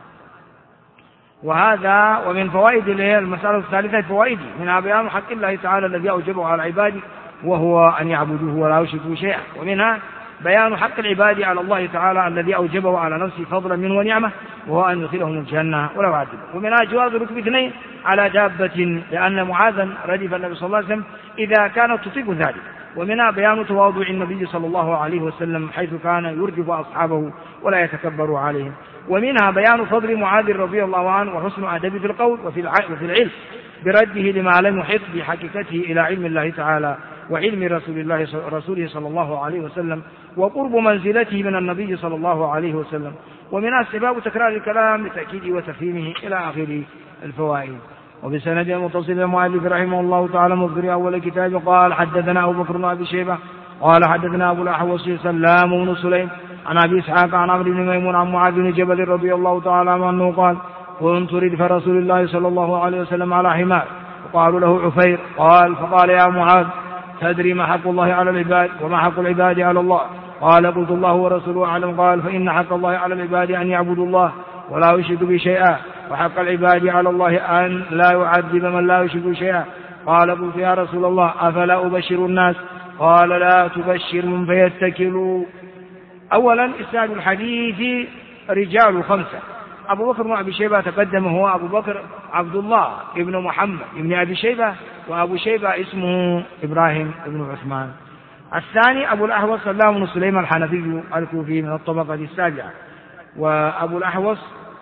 وهذا ومن فوائد المسألة الثالثة فوائده منها بيان حق الله تعالى الذي أوجبه على العباد وهو أن يعبدوه ولا يشركوا شيئا، ومنها بيان حق العباد على الله تعالى الذي أوجبه على نفسه فضلا منه ونعمة وهو أن يدخلهم الجنة ولا يعذبهم. ومنها جواز ركوب 2 على دابة، لأن معاذا ردف النبي صلى الله عليه وسلم إذا كانت تطيق ذلك. ومنها بيان تواضع النبي صلى الله عليه وسلم حيث كان يرجف أصحابه ولا يتكبر عليهم. ومنها بيان فضل معاذ رضي الله عنه وحسن أدبه في القول وفي العلم برده لما لم يحط بحقيقته إلى علم الله تعالى وعلم رسوله صلى الله عليه وسلم وقرب منزلته من النبي صلى الله عليه وسلم، ومن أسباب تكرار الكلام لتأكيده وتفهيمه إلى آخر الفوائد. وبسند متصل المؤلف رحمه الله تعالى مذكر أول كتاب قال حدثنا أبو بكر بن أبي شيبة قال حدثنا أبو الأحوص سلام بن سليم عن أبي إسحاق عن عمرو بن ميمون عن معاذ بن جبل رضي الله تعالى عنه قال كنت ردف رسول الله صلى الله عليه وسلم على حمار وقالوا له عفير قال فقال يا معاذ تدري ما حق الله على العباد وما حق العباد على الله؟ قال قلت الله ورسوله أعلم. قال فإن حق الله على العباد أن يعبدوا الله ولا يشركوا به شيئا، وحق العباد على الله أن لا يعذب من لا يشرك شيئا. قال قلت يا رسول الله أفلا أبشر الناس؟ قال لا تبشرهم فيتكلوا. أولا إسناد الحديث رجال 5. أبو بكر بن أبي شيبة تقدم هو أبو بكر عبد الله ابن محمد ابن أبي شيبة، وأبو شيبة اسمه إبراهيم ابن عثمان. الثاني أبو الأحوص سلام بن سليم الحنفي الكوفي من الطبقة السابعة. وأبو الأحوص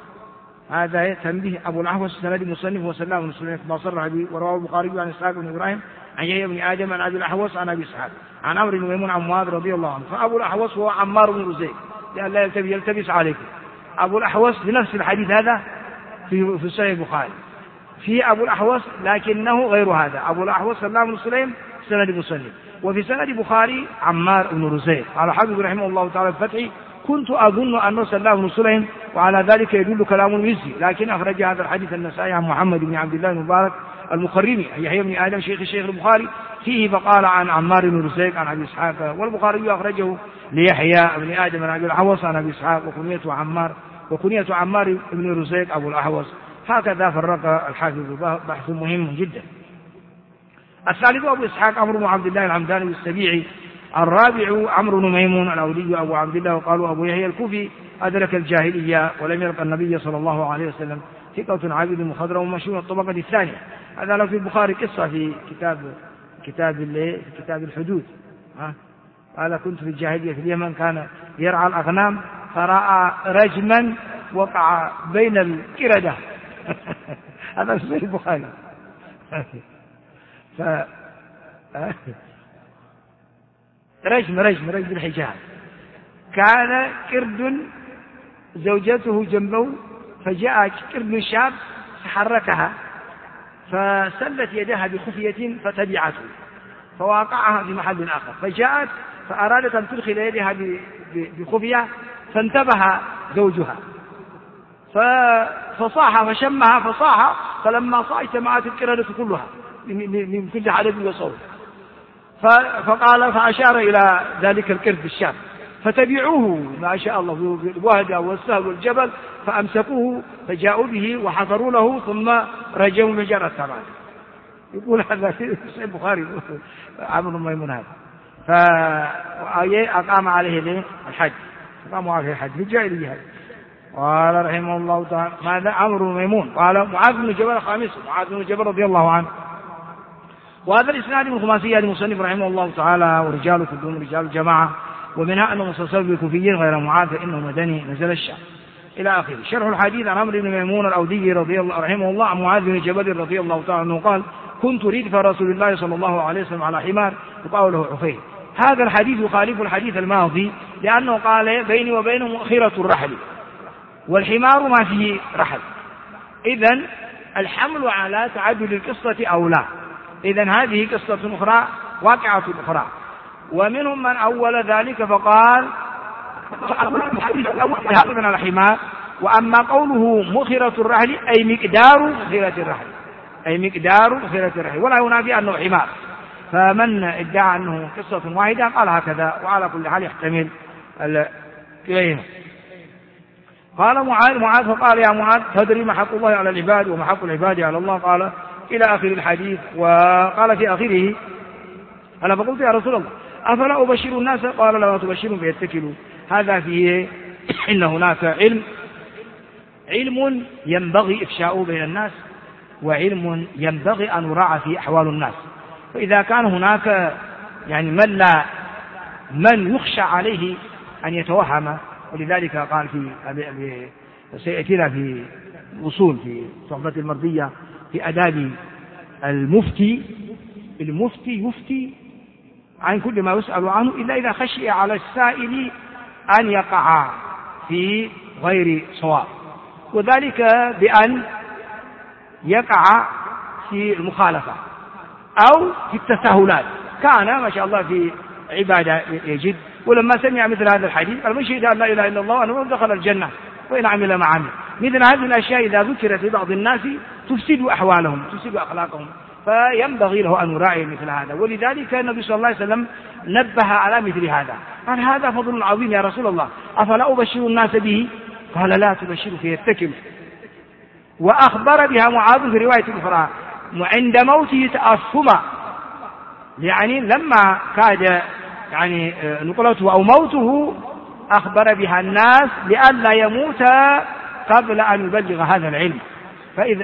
هذا تنبيه أبو الأحوص سند مصنف وسلام بن سليم ما صرح به، ورواه البخاري عن إسحاق بن إبراهيم عن يحيى بن آدم عن أبي الأحوص عن أبي إسحاق عن عمرو بن ميمون عن معاذ رضي الله عنه. فأبو الأحوص هو عمار بن رزيق لأن لا يلتبس عليكم. أبو الأحوص بنفس الحديث هذا في صحيح البخاري في أبو الأحوص لكنه غير هذا. أبو الأحوص سلام بن سليم سند مصنف، وفي سند البخاري عمار بن رزيق. قال حافظ رحمه الله تعالى في الفتح كنت أظن أنه سلام بن سليم، وعلى ذلك يدل كلام المزي، لكن أخرج هذا الحديث النسائي عن محمد بن عبد الله المبارك المخرمي يحيى بن آدم شيخ البخاري فيه فقال عن عمار بن رزيق عن أبي إسحاق، والبخاري أخرجه ليحيى بن آدم عن أبي الأحوص عن أبي إسحاق وكنية عمار بن رزيق أبو الأحوص. هكذا فرق الحافظ، بحث مهم جدا. الثالث أبو إسحاق عمرو بن عبد الله العمداني السبيعي. الرابع عمرو بن ميمون الأودي أبو عبد الله، وقالوا أبو يحيى الكوفي أدرك الجاهلية ولم يلقى النبي صلى الله عليه وسلم، ثقة عابد مخضرم مشهور الطبقة الثانية. هذا له في البخاري قصة في كتاب الحدود. قال كنت في الجاهلية في اليمن كان يرعى الأغنام فرأى رجما وقع بين القردة. هذا في البخاري. رجم بالحجاب. كان قرد زوجته جنبه فجاء قرد شاب فحركها فسلت يدها بخفية فتبعته فواقعها في محل آخر، فجاءت فأرادت أن تدخل يدها بخفية فانتبه زوجها فصاح فشمها فصاح، فلما صاح اجتمعت القردة كلها من كل حدب وصوت، فقال فأشار إلى ذلك القرد الشاب فتبعوه ما شاء الله بالوهدة والسهل والجبل فأمسكوه فجاءوا به وحضروا له ثم رجموا مجرى الثمان. يقول هذا في البخاري عمرو بن ميمون هذا. فأقام عليه الحج، أقاموا عليه الحج بالجاهلية. قال رحمه الله تعالى ماذا عمرو بن ميمون؟ قال معاذ بن جبل خامس، معاذ بن جبل رضي الله عنه. وهذا الإسناد من خماسية المصنف رحمه الله تعالى، ورجال كلهم رجال الجماعة، ومنها أنه مستوصف بالكوفيين غير معاذ فإنه مدني نزل الشام إلى آخره. شرح الحديث عن عمرو بن ميمون الأودي رضي الله رحمه الله عن معاذ بن جبل رضي الله تعالى عنه قال كنت ردف رسول الله صلى الله عليه وسلم على حمار يقال له عفير. هذا الحديث يخالف الحديث الماضي لأنه قال بيني وبينه مؤخرة الرحل، والحمار ما فيه رحل، إذن الحمل على تعدد القصة أو لا. إذن هذه قصة أخرى واقعة أخرى. ومنهم من أول ذلك فقال من الحمار، وأما قوله مؤخرة الرحل أي مقدار مؤخرة الرحل، ولا ينافي أنه حمار. فمن ادعى أنه قصة واحدة قال هكذا، وعلى كل حال يحتمل إليها. قال معاذ فقال يا معاذ تدري ما حق الله على العباد وما حق العباد على الله؟ قال إلى آخر الحديث. وقال في آخره أنا فقلت يا رسول الله أفلا أبشر الناس؟ قال لا تبشرهم فيتكلوا. هذا فيه إن هناك علم ينبغي إفشاؤه بين الناس، وعلم ينبغي أن يراعى في أحوال الناس. فإذا كان هناك يعني من يخشى عليه أن يتوهم، ولذلك قال في سيأتينا في وصول في صحبة المرضية في أداب المفتي يفتي عن كل ما يسأل عنه إلا إذا خشي على السائل أن يقع في غير صواب، وذلك بأن يقع في المخالفة أو في التساهلات. كان ما شاء الله في عبادة يجد، ولما سمع مثل هذا الحديث قال من شهد أن لا إله إلا الله أنه دخل الجنة وإن عمل ما عمل. مثل هذه الأشياء إذا ذكرت لبعض الناس تفسد أحوالهم، تفسد أخلاقهم، فينبغي له أن يراعي مثل هذا. ولذلك النبي صلى الله عليه وسلم نبه على مثل هذا، قال هذا فضل عظيم يا رسول الله، أفلا أبشر الناس به؟ قال لا تبشره فيتكل. وأخبر بها معاذ في رواية أخرى عند موته تأثما، يعني لما كاد يعني نقلته أو موته أخبر بها الناس لئلا يموت قبل أن يبلغ هذا العلم. فإذا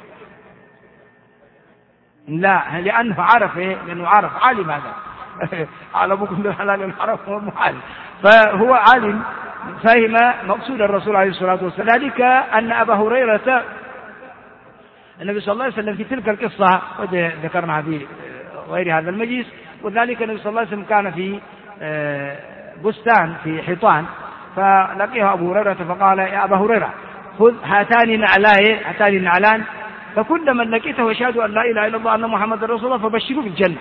لا، لأنه عرف، لأنه عرف عالم، هذا علمكم بالحلال والحرام هو المعلم، فهو عالم فهم مقصود الرسول عليه الصلاة والسلام. ذلك أن أبا هريرة النبي صلى الله عليه وسلم في تلك القصة ذكرنا في غير هذا المجلس، وذلك النبي صلى الله عليه وسلم كان في بستان في حيطان، فلقيه أبو هريرة فقال يا أبا هريرة خذ هاتان النعلان فكل من لقيته يشهد أن لا إله إلا الله أن محمد رسول الله فبشره بالجنة.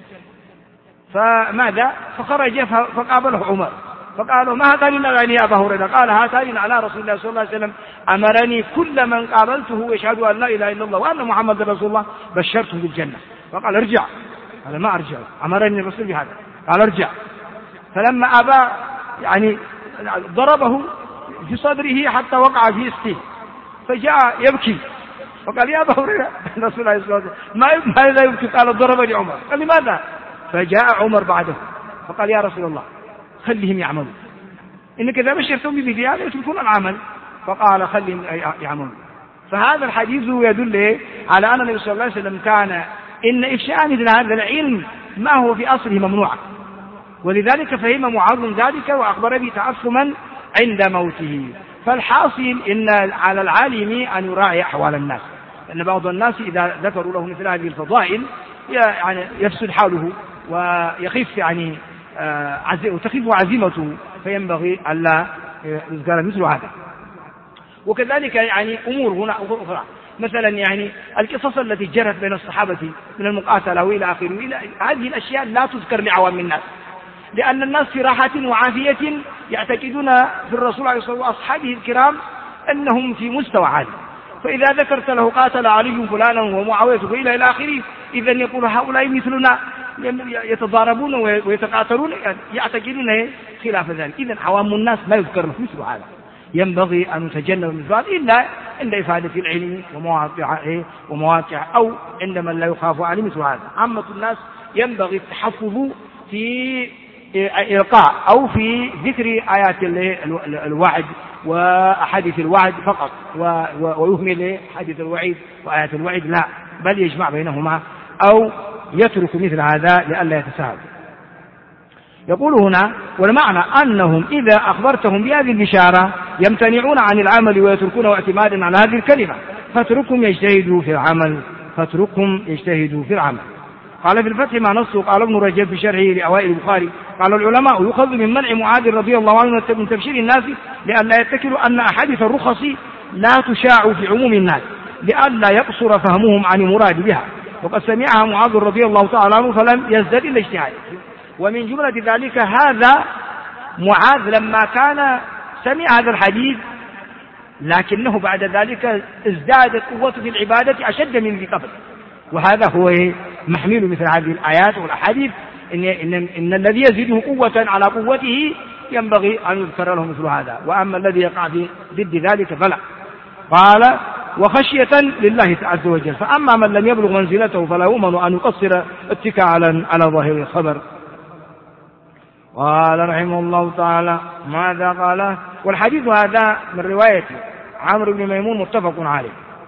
فماذا؟ فخرج فقابله عمر فقالوا ما هاتان النعلان يا أبا هريرة؟ قال هاتان على رسول الله صلى الله عليه وسلم أمرني كل من قابلته يشهد أن لا إله إلا الله وأن محمد رسول الله بشرته بالجنة. فقال ارجع. قال ما أرجع، أمرني الرسول بهذا. قال ارجع. فلما أبى يعني ضربه في صدره حتى وقع في استه، فجاء يبكي فقال يا أبا هريرة الرسول عليه الصلاة والسلام ماذا يبكي؟ قال ضربني عمر. قال لماذا؟ فجاء عمر بعده فقال يا رسول الله خليهم يعملوا، إنك إذا بشرتم بمثل هذا يتركون العمل. فقال خليهم يعملوا. فهذا الحديث يدل على أن النبي صلى الله عليه وسلم كان إن إفشاء مثل هذا العلم ما هو في أصله ممنوع، ولذلك فهم معاذ ذلك وأخبر به تعصما عند موته. فالحاصل إن على العالم أن يراعي أحوال الناس، لأن بعض الناس إذا ذكروا له مثل هذه الفضائل يعني يفسد حاله ويخف يعني وتخف عزيمته، فينبغي ألا يذكر مثل هذا. وكذلك يعني أمور هنا أخرى، مثلا يعني القصص التي جرت بين الصحابة من المقاتلة وإلى آخره، هذه الأشياء لا تذكر لعوام الناس، لأن الناس في راحة وعافية يعتقدون في الرسول عليه الصلاة والسلام وأصحابه الكرام أنهم في مستوى عالي، فإذا ذكرت له قاتل علي فلانا ومعاوية وإلى آخره إذن يقول هؤلاء مثلنا يتضاربون ويتقاتلون، يعتقدون خلاف ذلك. إذن عوام الناس لا يذكر مثل هذا، ينبغي أن نتجنب مثل هذا إلا عند إفادة العلم ومواقع أو عندما لا يخاف عليه مثل هذا. عامة الناس ينبغي التحفظ في إلقاء أو في ذكر آيات الوعد وأحاديث الوعد فقط، ويهمل حديث الوعيد وآيات الوعيد لا، بل يجمع بينهما أو يترك مثل هذا لئلا يتساهل. يقول هنا والمعنى أنهم إذا أخبرتهم بهذه البشارة يمتنعون عن العمل ويتركون اعتمادا على هذه الكلمة، فاتركهم يجتهدوا في العمل. قال في الفتح ما نصه. قال ابن رجب في شرحه لأوائل البخاري قال العلماء يؤخذ من منع معاذ رضي الله عنه من تبشير الناس لئلا يتكلوا أن أحاديث الرخص لا تشاع في عموم الناس لئلا يقصر فهمهم عن المراد بها، وقد سمعها معاذ رضي الله تعالى عنه فلم يزدد إلا اجتهادا. ومن جملة ذلك هذا معاذ لما كان سمع هذا الحديث لكنه بعد ذلك ازدادت قوته في العبادة أشد من ذي قبل، وهذا هو محمول مثل هذه الآيات والأحاديث إن الذي يزيده قوة على قوته ينبغي أن يذكر له مثل هذا، وأما الذي يقع في ضد ذلك فلا. قال وخشية لله عز وجل، فأما من لم يبلغ منزلته فلا يؤمن أن يقصر اتكالا على ظاهر الخبر. قال رحمه الله تعالى ماذا قال؟ والحديث هذا من رواية عمرو بن ميمون متفق عليه.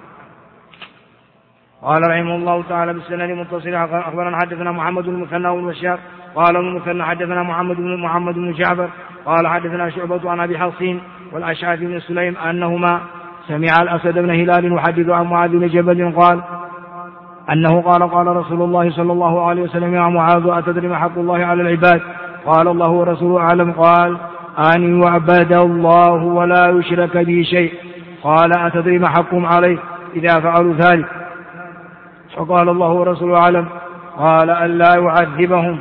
قال رحمه الله تعالى بالسند متصل أخبرنا حدثنا محمد بن المثنى والبشار قال ابن المثنى حدثنا محمد بن جعفر قال حدثنا شعبة عن أبي حصين والأشعث بن سليم أنهما سمع الأسد بن هلال يحدث عن معاذ بن جبل قال أنه قال قال رسول الله صلى الله عليه وسلم: يا معاذ أتدري ما حق الله على العباد؟ قال: الله ورسوله أعلم. قال: أن يعبد الله ولا يشرك به شيء. قال: أتدري ما حقهم عليه إذا فعلوا ذلك؟ فقال: الله ورسوله أعلم. قال: ألا يعذبهم.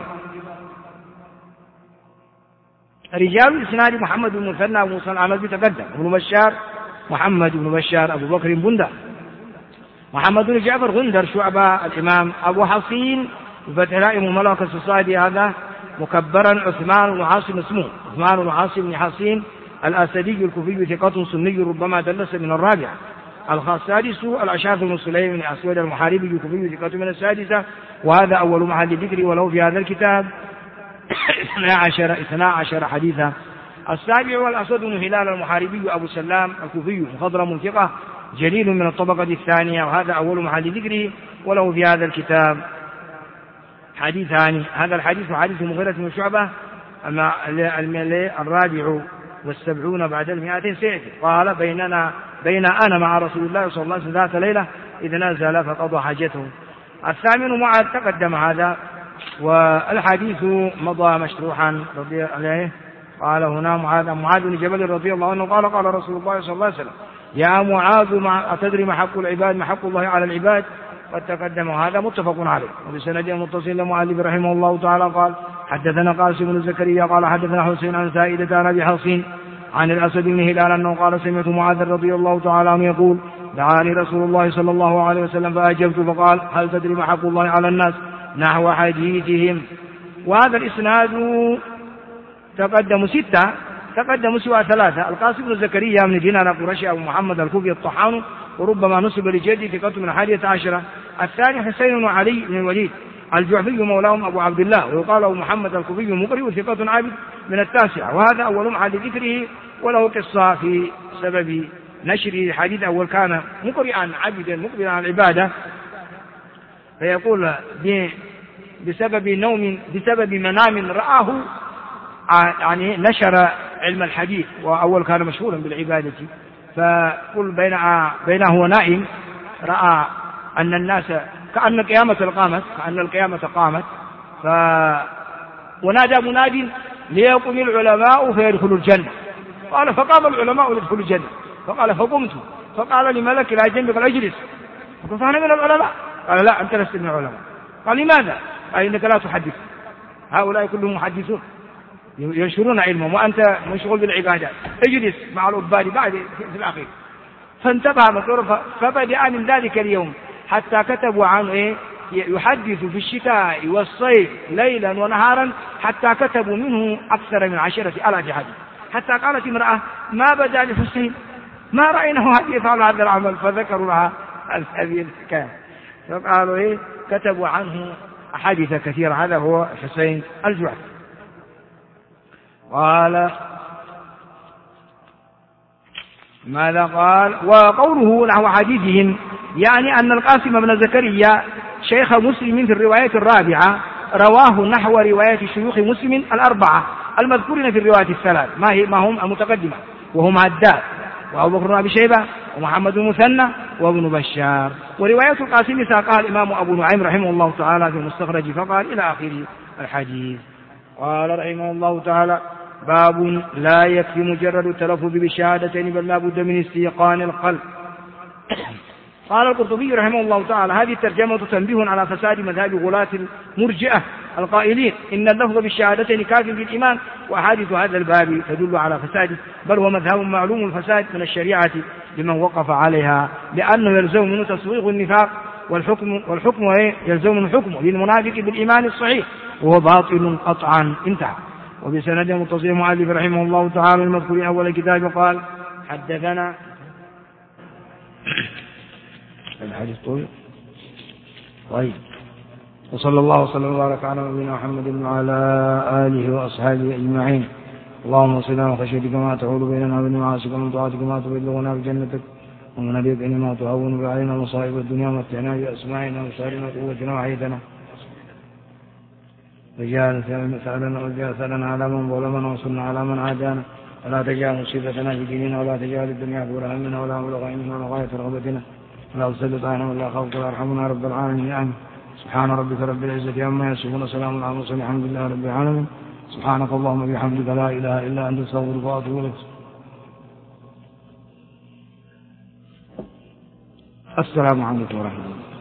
رجال الإسناد: محمد بن مثنى وموسى العنزي تقدم، ابن بشار محمد بن بشار، أبو بكر بندر، محمد بن جعفر غندر، شعبة الإمام، أبو حصين بفتح الراء ملك الصصادي هذا مكبرا، عثمان بن عاصم اسمه عثمان بن عاصم بن حصين الأسدي الكوفي ثقة سني ربما دلس من الرابعة. السادس الأشعث بن سليم بن أسود المحاربي الكوفي ثقة من السادسة، وهذا أول محل ذكر، وله في هذا الكتاب 12 حديثا. السابع والأسود بن هلال المحاربي أبو سلام الكوفي مخضرم ثقة جليل من الطبقة الثانية، وهذا أول محل ذكره، وله في هذا الكتاب حديثان. هذا الحديث حديث مغيرة بن شعبة 74 بعد 100 سيأتي. قال: بين أنا مع رسول الله صلى الله عليه وسلم ذات ليلة إذ نزل فقضى حاجته. الثامن معاذ تقدم هذا، والحديث مضى مشروحا رضي عليه. قال هنا معاذ بن جبل رضي الله عنه قال: قال رسول الله صلى الله عليه وسلم: يا معاذ أتدري ما حق العباد؟ ما حق الله على العباد؟ قد تقدم، هذا متفق عليه. وبسند متصل لمؤلف رحمه الله تعالى قال: حدثنا قاسم بن زكريا قال: حدثنا حسين عن سائدة عن أبي حصين عن الأسد بن هلال أنه قال: سمعت معاذ رضي الله تعالى عنه يقول: دعاني رسول الله صلى الله عليه وسلم فأجبت فقال: هل تدري ما حق الله على الناس؟ نحو حديثهم. وهذا الإسناد تقدم 6، تقدم سوى 3: القاسم بن زكريا من دينار قرشي أبو محمد الكوفي الطحان، وربما نسب لجدي ثقة من 11. الثاني حسين بن علي بن الوليد الجعفي مولاهم أبو عبد الله، ويقال أبو محمد الكوفي مقرئ ثقة عابد من 9، وهذا أول محل ذكره، وله قصة في سبب نشر الحديث. أول كان مقرئا عبدا مقبلا على العبادة، فيقول بسبب منام رآه يعني نشر علم الحديث، وأول كان مشهورا بالعبادة. فقل بينه ونائم رأى أن الناس كأن القيامة قامت، ونادى مناد: ليقم العلماء فيدخلوا الجنة. قال: فقام العلماء ليدخلوا الجنة. فقال: فقمت. فقال لملك لا جنبك: اجلس. فقلت: أنا من العلماء. قال: لا، أنت لست من العلماء. قال: لماذا؟ قال: إنك لا تحدث، هؤلاء كلهم محدثون ينشرون علمهم وأنت مشغول بالعبادات، اجلس مع العباد بعد في الأخير. فانتبه مطلوب، فبدأ من ذلك اليوم حتى كتبوا عنه يحدث في الشتاء والصيف ليلا ونهارا، حتى كتبوا منه أكثر من 10,000 حديث. حتى قالت امرأة: ما بدا لحسين، ما رأيناه يفعل هذا العمل. فذكروا لها هذه الحكاية، فقالوا كتبوا عنه أحاديث كثيرة. هذا هو حسين الجعفي. قال: ماذا قال؟ وقوله نحو حديثهم يعني أن القاسم بن زكريا شيخ مسلم في الرواية الرابعة رواه نحو رواية شيوخ مسلم 4 المذكورين في الرواية 3 ما هم المتقدمة، وهم عداد وأبو بكر بن أبي شيبة ومحمد بن مثنى وابن بشار. ورواية القاسم ساقها الإمام أبو نعيم رحمه الله تعالى في المستخرج فقال إلى آخر الحديث. قال رحمه الله تعالى: باب لا يكفي مجرد التلفظ بالشهادتين بل لا بد من استيقان القلب. قال القرطبي رحمه الله تعالى: هذه الترجمة تنبيه على فساد مذهب غلاة المرجئة القائلين إن اللفظ بالشهادتين كاف بالإيمان، وأحاديث هذا الباب تدل على فساده، بل هو مذهب معلوم الفساد من الشريعة لمن وقف عليها، لأنه يلزم منه تصويغ النفاق، والحكم يلزم من حكمه للمنافق بالإيمان الصحيح وهو باطل قطعا. انتهى. وبسند متصل مؤلف رحمه الله تعالى المذكور أول الكتاب قال: حدثنا الحديث طويل. طيب، وصلى الله وسلم وبارك على نبينا محمد وعلى آله وأصحابه أجمعين. اللهم صل على خشيتك ما تحول بيننا وبين معاصيك، ومن طاعتك ما تبلغنا بجنتك، ومن اليقين ما تهون بعلينا مصائب الدنيا، ومتعنا بأسماعنا وأبصارنا وقوتنا وحياتنا، وجعل ثأرنا على من ظلمنا، وانصرنا على من عادانا، ولا تجعل مصيبتنا في ديننا، ولا تجعل الدنيا أكبر همنا ولا مبلغ علمنا ولا غاية رغبتنا، ولا تسلط علينا ولا خوف ولا يرحمنا رب العالمين آمين. سبحان ربك رب العزة عما يصفون وسلام على المرسلين الحمد لله رب العالمين. سبحانك اللهم وبحمدك لا إله إلا أنت أستغفرك وأتوب إليك. السلام عليكم ورحمة الله.